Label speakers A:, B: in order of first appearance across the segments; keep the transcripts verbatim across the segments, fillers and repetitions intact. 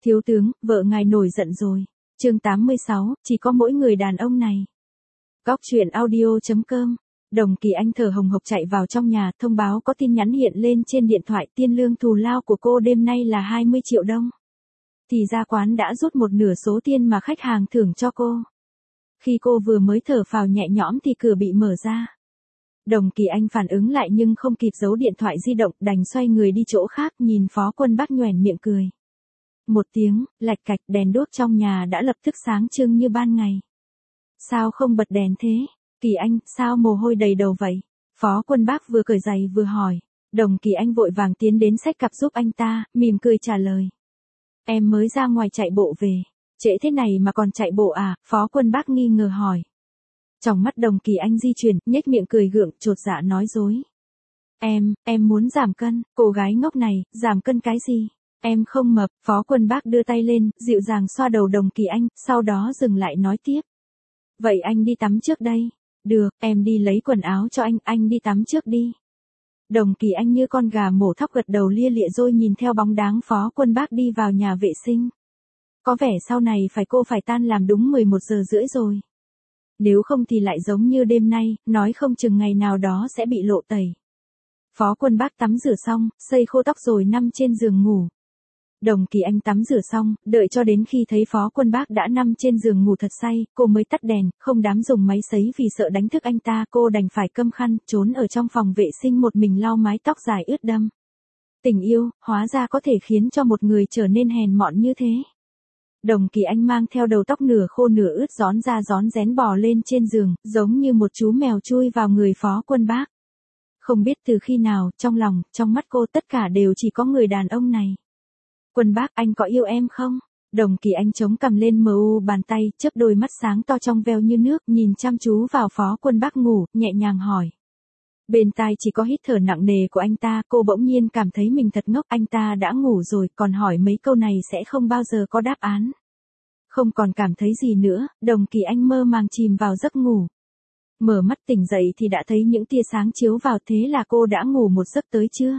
A: Thiếu tướng, vợ ngài nổi giận rồi. Chương tám mươi sáu, chỉ có mỗi người đàn ông này. Góc truyện audio chấm com. Đồng Kỳ Anh thở hồng hộc chạy vào trong nhà, thông báo có tin nhắn hiện lên trên điện thoại, tiền lương thù lao của cô đêm nay là hai mươi triệu đồng. Thì ra quán đã rút một nửa số tiền mà khách hàng thưởng cho cô. Khi cô vừa mới thở phào nhẹ nhõm thì cửa bị mở ra. Đồng Kỳ Anh phản ứng lại nhưng không kịp giấu điện thoại di động, đành xoay người đi chỗ khác, nhìn Phó Quân Bác nhoẻn miệng cười. Một tiếng, lạch cạch, đèn đuốc trong nhà đã lập tức sáng trưng như ban ngày. Sao không bật đèn thế? Kỳ Anh, sao mồ hôi đầy đầu vậy? Phó Quân Bác vừa cởi giày vừa hỏi. Đồng Kỳ Anh vội vàng tiến đến xách cặp giúp anh ta, mỉm cười trả lời. Em mới ra ngoài chạy bộ về. Trễ thế này mà còn chạy bộ à? Phó Quân Bác nghi ngờ hỏi. Trong mắt Đồng Kỳ Anh di chuyển, nhếch miệng cười gượng, chột dạ nói dối. Em, em muốn giảm cân. Cô gái ngốc này, giảm cân cái gì? Em không mập. Phó Quân Bác đưa tay lên, dịu dàng xoa đầu Đồng Kỳ Anh, sau đó dừng lại nói tiếp. Vậy anh đi tắm trước đây. Được, em đi lấy quần áo cho anh, anh đi tắm trước đi. Đồng Kỳ Anh như con gà mổ thóc gật đầu lia lịa rồi nhìn theo bóng dáng Phó Quân Bác đi vào nhà vệ sinh. Có vẻ sau này phải cô phải tan làm đúng mười một giờ rưỡi rồi. Nếu không thì lại giống như đêm nay, nói không chừng ngày nào đó sẽ bị lộ tẩy. Phó Quân Bác tắm rửa xong, sấy khô tóc rồi nằm trên giường ngủ. Đồng Kỳ Anh tắm rửa xong, đợi cho đến khi thấy Phó Quân Bác đã nằm trên giường ngủ thật say, cô mới tắt đèn, không dám dùng máy sấy vì sợ đánh thức anh ta, cô đành phải câm khăn, trốn ở trong phòng vệ sinh một mình lau mái tóc dài ướt đẫm. Tình yêu, hóa ra có thể khiến cho một người trở nên hèn mọn như thế. Đồng Kỳ Anh mang theo đầu tóc nửa khô nửa ướt rón ra rón rén bò lên trên giường, giống như một chú mèo chui vào người Phó Quân Bác. Không biết từ khi nào, trong lòng, trong mắt cô tất cả đều chỉ có người đàn ông này. Quân Bác, anh có yêu em không? Đồng Kỳ Anh chống cằm lên mờ u bàn tay, chớp đôi mắt sáng to trong veo như nước, nhìn chăm chú vào Phó Quân Bác ngủ, nhẹ nhàng hỏi. Bên tai chỉ có hít thở nặng nề của anh ta, cô bỗng nhiên cảm thấy mình thật ngốc, anh ta đã ngủ rồi, còn hỏi mấy câu này sẽ không bao giờ có đáp án. Không còn cảm thấy gì nữa, Đồng Kỳ Anh mơ màng chìm vào giấc ngủ. Mở mắt tỉnh dậy thì đã thấy những tia sáng chiếu vào, thế là cô đã ngủ một giấc tới chưa?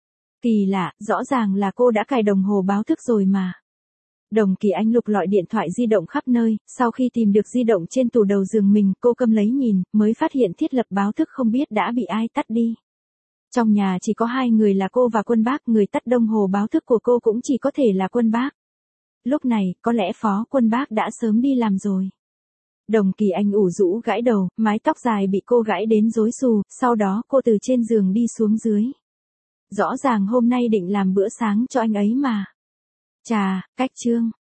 A: Kỳ lạ, rõ ràng là cô đã cài đồng hồ báo thức rồi mà. Đồng Kỳ Anh lục lọi điện thoại di động khắp nơi, sau khi tìm được di động trên tủ đầu giường mình, cô cầm lấy nhìn, mới phát hiện thiết lập báo thức không biết đã bị ai tắt đi. Trong nhà chỉ có hai người là cô và Quân Bác, người tắt đồng hồ báo thức của cô cũng chỉ có thể là Quân Bác. Lúc này, có lẽ Phó Quân Bác đã sớm đi làm rồi. Đồng Kỳ Anh ủ rũ gãi đầu, mái tóc dài bị cô gãi đến rối xù, sau đó cô từ trên giường đi xuống dưới. Rõ ràng hôm nay định làm bữa sáng cho anh ấy mà. Chà, cách chương.